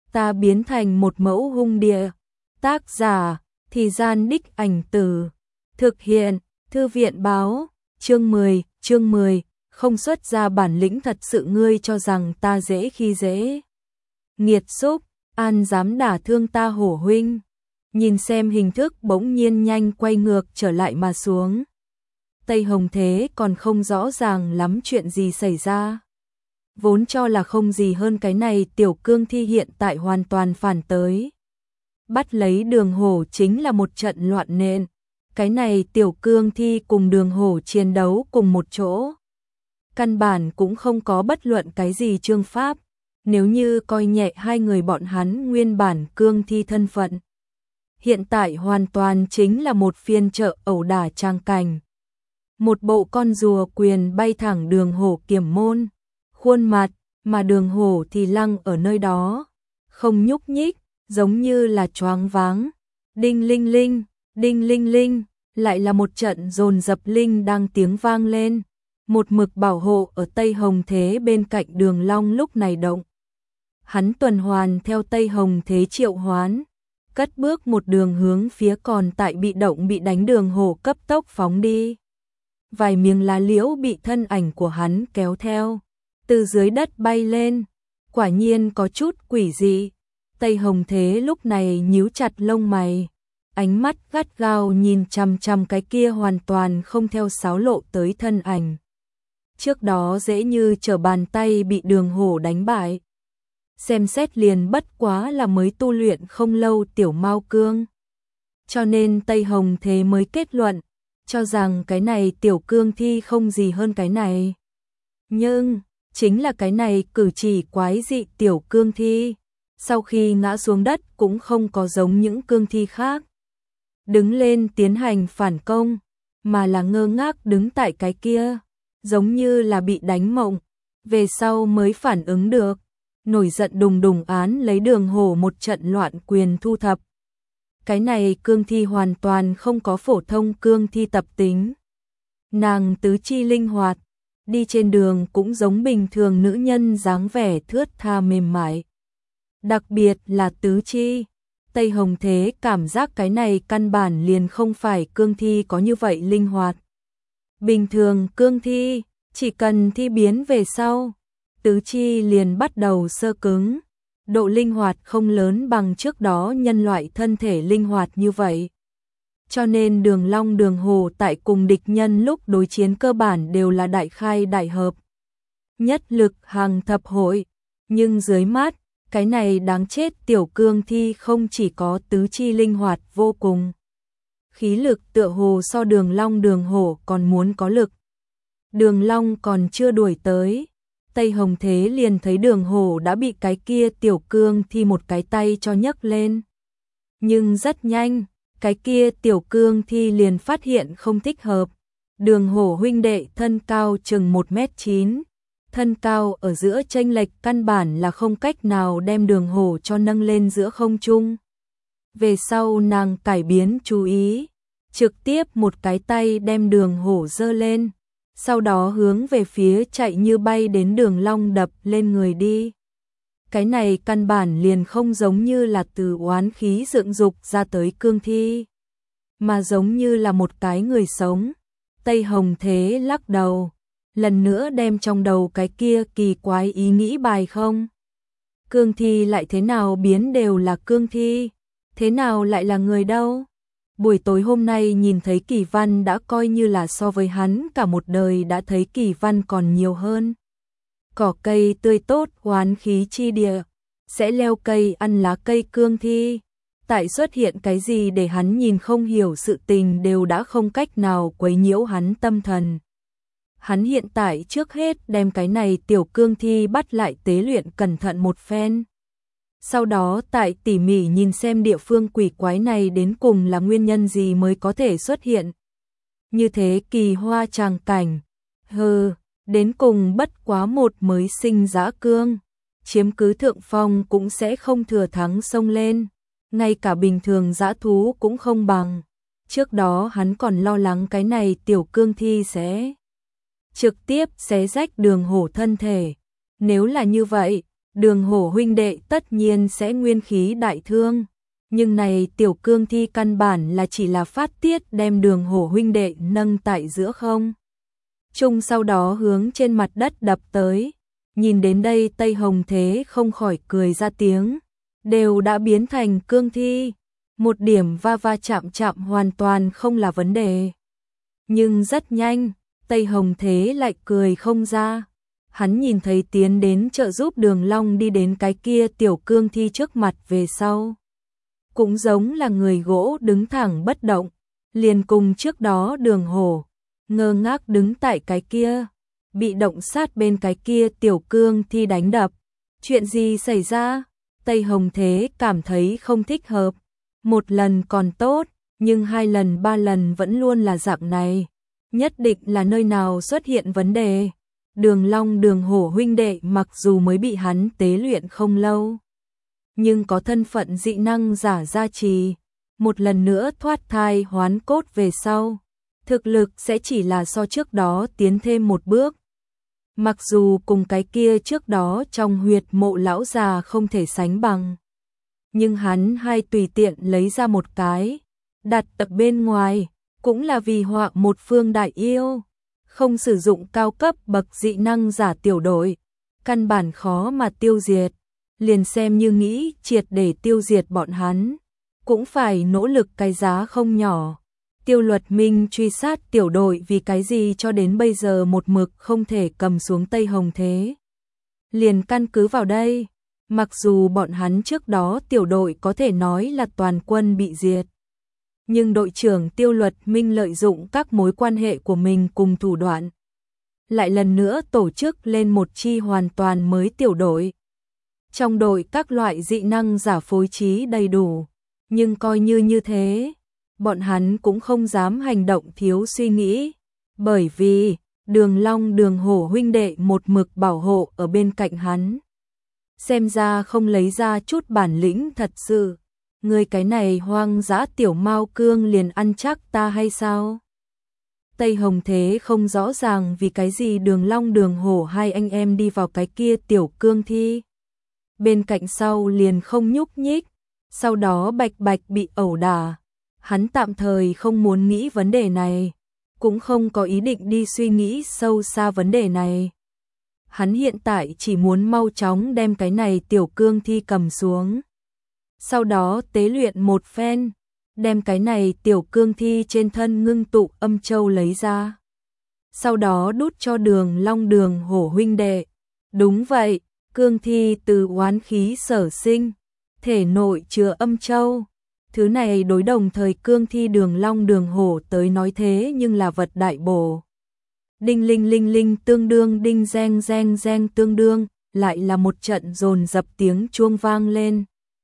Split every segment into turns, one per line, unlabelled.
ta biến thành một mẫu hung địa. Tác giả, Thì Gian Đích Ảnh Từ. Thực hiện, Thư viện báo. Chương 10, không xuất ra bản lĩnh thật sự ngươi cho rằng ta dễ khi dễ. Nghiệt xúc, an dám đả thương ta hổ huynh. Nhìn xem hình thức bỗng nhiên nhanh quay ngược trở lại mà xuống. Tây Hồng Thế còn không rõ ràng lắm chuyện gì xảy ra. Vốn cho là không gì hơn cái này, tiểu cương thi hiện tại hoàn toàn phản tới. Bắt lấy Đường Hổ chính là một trận loạn nện. Cái này tiểu cương thi cùng Đường Hổ chiến đấu cùng một chỗ. Căn bản cũng không có bất luận cái gì chương pháp. Nếu như coi nhẹ hai người bọn hắn nguyên bản cương thi thân phận. Hiện tại hoàn toàn chính là một phiên chợ ẩu đả trang cảnh. Một bộ con rùa quyền bay thẳng Đường Hổ kiểm môn. Khuôn mặt, mà Đường Hổ thì lăng ở nơi đó. Không nhúc nhích, giống như là choáng váng. Đinh linh linh, đinh linh linh, lại là một trận dồn dập linh đang tiếng vang lên. Một mực bảo hộ ở Tây Hồng Thế bên cạnh Đường Long lúc này động. Hắn tuần hoàn theo Tây Hồng Thế triệu hoán, cất bước một đường hướng phía còn tại bị động bị đánh Đường Hổ cấp tốc phóng đi. Vài miếng lá liễu bị thân ảnh của hắn kéo theo, từ dưới đất bay lên, quả nhiên có chút quỷ dị. Tây Hồng Thế lúc này nhíu chặt lông mày, ánh mắt gắt gao nhìn chằm chằm cái kia hoàn toàn không theo sáo lộ tới thân ảnh. Trước đó dễ như trở bàn tay bị Đường Hổ đánh bại. Xem xét liền bất quá là mới tu luyện không lâu tiểu mao cương. Cho nên Tây Hồng Thế mới kết luận, cho rằng cái này tiểu cương thi không gì hơn cái này. Nhưng, chính là cái này cử chỉ quái dị tiểu cương thi. Sau khi ngã xuống đất cũng không có giống những cương thi khác đứng lên tiến hành phản công, mà là ngơ ngác đứng tại cái kia, giống như là bị đánh mộng, về sau mới phản ứng được, nổi giận đùng đùng án lấy Đường Hổ một trận loạn quyền thu thập. Cái này cương thi hoàn toàn không có phổ thông cương thi tập tính. Nàng tứ chi linh hoạt, đi trên đường cũng giống bình thường nữ nhân dáng vẻ thướt tha mềm mại. Đặc biệt là tứ chi. Tây Hồng Thế cảm giác cái này căn bản liền không phải cương thi có như vậy linh hoạt. Bình thường cương thi, chỉ cần thi biến về sau, tứ chi liền bắt đầu sơ cứng. Độ linh hoạt không lớn bằng trước đó nhân loại thân thể linh hoạt như vậy. Cho nên Đường Long Đường Hổ tại cùng địch nhân lúc đối chiến cơ bản đều là đại khai đại hợp. Nhất lực hàng thập hội, nhưng dưới mắt, cái này đáng chết tiểu cương thi không chỉ có tứ chi linh hoạt vô cùng. Khí lực tựa hồ so Đường Long Đường Hổ còn muốn có lực. Đường Long còn chưa đuổi tới, Tây Hồng Thế liền thấy Đường Hổ đã bị cái kia tiểu cương thi một cái tay cho nhấc lên. Nhưng rất nhanh, cái kia tiểu cương thi liền phát hiện không thích hợp. Đường Hổ huynh đệ thân cao chừng 1m9. Thân cao ở giữa chênh lệch căn bản là không cách nào đem Đường Hổ cho nâng lên giữa không trung. Về sau nàng cải biến chú ý, trực tiếp một cái tay đem Đường Hổ giơ lên, sau đó hướng về phía chạy như bay đến Đường Long đập lên người đi. Cái này căn bản liền không giống như là từ oán khí dựng dục ra tới cương thi, mà giống như là một cái người sống. Tây Hồng Thế lắc đầu, lần nữa đem trong đầu cái kia kỳ quái ý nghĩ bài không. Cương thi lại thế nào biến đều là cương thi, thế nào lại là người đâu. Buổi tối hôm nay nhìn thấy kỳ văn đã coi như là so với hắn cả một đời đã thấy kỳ văn còn nhiều hơn. Cỏ cây tươi tốt oán khí chi địa, sẽ leo cây ăn lá cây cương thi. Tại xuất hiện cái gì để hắn nhìn không hiểu sự tình đều đã không cách nào quấy nhiễu hắn tâm thần. Hắn hiện tại trước hết đem cái này tiểu cương thi bắt lại tế luyện cẩn thận một phen. Sau đó tại tỉ mỉ nhìn xem địa phương quỷ quái này đến cùng là nguyên nhân gì mới có thể xuất hiện. Như thế kỳ hoa tràng cảnh. Đến cùng bất quá một mới sinh dã cương. Chiếm cứ thượng phong cũng sẽ không thừa thắng xông lên. Ngay cả bình thường dã thú cũng không bằng. Trước đó hắn còn lo lắng cái này tiểu cương thi sẽ trực tiếp xé rách Đường Hổ thân thể. Nếu là như vậy, Đường Hổ huynh đệ tất nhiên sẽ nguyên khí đại thương. Nhưng này tiểu cương thi căn bản là chỉ là phát tiết đem Đường Hổ huynh đệ nâng tại giữa không trung, sau đó hướng trên mặt đất đập tới. Nhìn đến đây Tây Hồng Thế không khỏi cười ra tiếng. Đều đã biến thành cương thi, một điểm va va chạm chạm hoàn toàn không là vấn đề. Nhưng rất nhanh, Tây Hồng Thế lại cười không ra. Hắn nhìn thấy tiến đến trợ giúp Đường Long đi đến cái kia tiểu cương thi trước mặt về sau. Cũng giống là người gỗ đứng thẳng bất động, liền cùng trước đó Đường Hổ, ngơ ngác đứng tại cái kia, bị động sát bên cái kia tiểu cương thi đánh đập. Chuyện gì xảy ra? Tây Hồng Thế cảm thấy không thích hợp. Một lần còn tốt, nhưng 2 lần 3 lần vẫn luôn là dạng này. Nhất định là nơi nào xuất hiện vấn đề. Đường Long Đường Hổ huynh đệ mặc dù mới bị hắn tế luyện không lâu, nhưng có thân phận dị năng giả gia trì, một lần nữa thoát thai hoán cốt về sau, thực lực sẽ chỉ là so trước đó tiến thêm một bước. Mặc dù cùng cái kia trước đó trong huyệt mộ lão già không thể sánh bằng, nhưng hắn hay tùy tiện lấy ra một cái, đặt ở bên ngoài, cũng là vì họa một phương đại yêu. Không sử dụng cao cấp bậc dị năng giả tiểu đội, căn bản khó mà tiêu diệt. Liền xem như nghĩ triệt để tiêu diệt bọn hắn, cũng phải nỗ lực cái giá không nhỏ. Tiêu Luật Minh truy sát tiểu đội vì cái gì cho đến bây giờ một mực không thể cầm xuống Tây Hồng Thế. Liền căn cứ vào đây, mặc dù bọn hắn trước đó tiểu đội có thể nói là toàn quân bị diệt, nhưng đội trưởng Tiêu Luật Minh lợi dụng các mối quan hệ của mình cùng thủ đoạn, lại lần nữa tổ chức lên một chi hoàn toàn mới tiểu đội. Trong đội các loại dị năng giả phối trí đầy đủ, nhưng coi như thế, bọn hắn cũng không dám hành động thiếu suy nghĩ, bởi vì Đường Long Đường Hổ huynh đệ một mực bảo hộ ở bên cạnh hắn. Xem ra không lấy ra chút bản lĩnh thật sự, người cái này hoang dã tiểu mao cương liền ăn chắc ta hay sao? Tây Hồng Thế không rõ ràng vì cái gì Đường Long Đường Hổ hai anh em đi vào cái kia tiểu cương thi bên cạnh sau liền không nhúc nhích, sau đó bạch bạch bị ẩu đả. Hắn tạm thời không muốn nghĩ vấn đề này, cũng không có ý định đi suy nghĩ sâu xa vấn đề này. Hắn hiện tại chỉ muốn mau chóng đem cái này tiểu cương thi cầm xuống, sau đó tế luyện một phen, đem cái này tiểu cương thi trên thân ngưng tụ âm châu lấy ra, sau đó đút cho Đường Long Đường Hổ huynh đệ. Đúng vậy, cương thi từ oán khí sở sinh, thể nội chứa âm châu. Thứ này đối đồng thời cương thi Đường Long Đường Hổ tới nói thế nhưng là vật đại bổ. Đinh linh linh linh tương đương đinh reng reng reng tương đương, lại là một trận dồn dập tiếng chuông vang lên.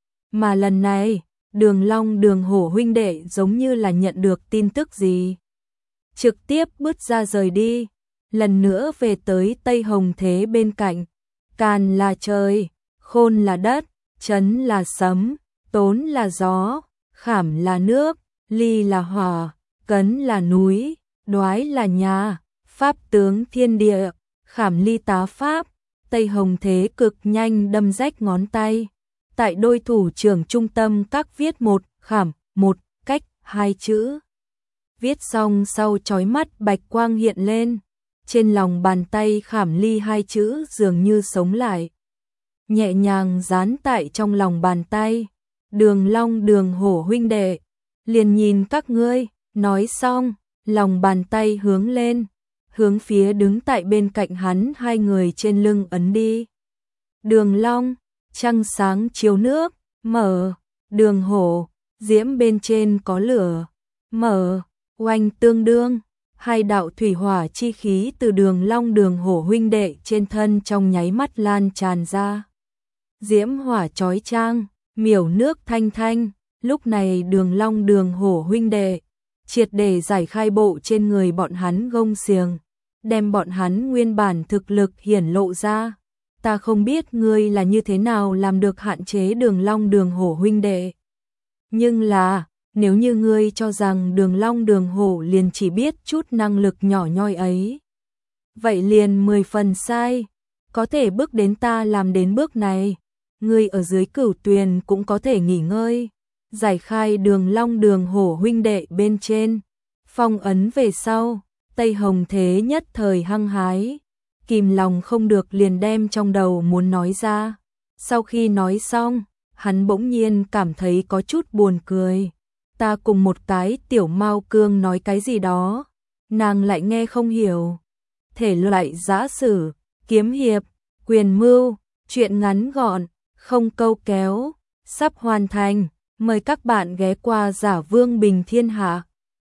Mà lần này, Đường Long Đường Hổ huynh đệ giống như là nhận được tin tức gì, trực tiếp bước ra rời đi, lần nữa về tới Tây Hồng Thế bên cạnh. Càn là trời, khôn là đất, chấn là sấm, tốn là gió, khảm là nước, ly là hỏa, cấn là núi, đoái là nhà, pháp tướng thiên địa, khảm ly tá pháp. Tây Hồng Thế cực nhanh đâm rách ngón tay, tại đôi thủ trưởng trung tâm các viết một khảm, một cách 2 chữ. Viết xong sau chói mắt bạch quang hiện lên, trên lòng bàn tay khảm ly 2 chữ dường như sống lại, nhẹ nhàng dán tại trong lòng bàn tay. Đường Long Đường Hổ huynh đệ, liền nhìn các ngươi. Nói xong, lòng bàn tay hướng lên, hướng phía đứng tại bên cạnh hắn 2 người trên lưng ấn đi. Đường Long, trăng sáng chiếu nước, mở. Đường Hổ, diễm bên trên có lửa, mở. Oanh tương đương, 2 đạo thủy hỏa chi khí từ Đường Long Đường Hổ huynh đệ trên thân trong nháy mắt lan tràn ra. Diễm hỏa chói chang, miểu nước thanh thanh. Lúc này Đường Long Đường Hổ huynh đệ triệt để giải khai bộ trên người bọn hắn gông xiềng, đem bọn hắn nguyên bản thực lực hiển lộ ra. Ta không biết ngươi là như thế nào làm được hạn chế Đường Long Đường Hổ huynh đệ, nhưng là nếu như ngươi cho rằng Đường Long Đường Hổ liền chỉ biết chút năng lực nhỏ nhoi ấy, vậy liền 10 phần sai. có thể bước đến ta làm đến bước này. Ngươi ở dưới Cửu Tuyền cũng có thể nghỉ ngơi. Giải khai Đường Long Đường Hổ huynh đệ bên trên. Phong ấn về sau, Tây Hồng Thế nhất thời hăng hái. Kìm lòng không được liền đem trong đầu muốn nói ra. Sau khi nói xong, hắn bỗng nhiên cảm thấy có chút buồn cười. Ta cùng một cái tiểu mao cương nói cái gì đó, nàng lại nghe không hiểu. Thể loại giã sử, kiếm hiệp, quyền mưu, truyện ngắn gọn, không câu kéo, sắp hoàn thành. Mời các bạn ghé qua Giả Vương Bình Thiên Hạ.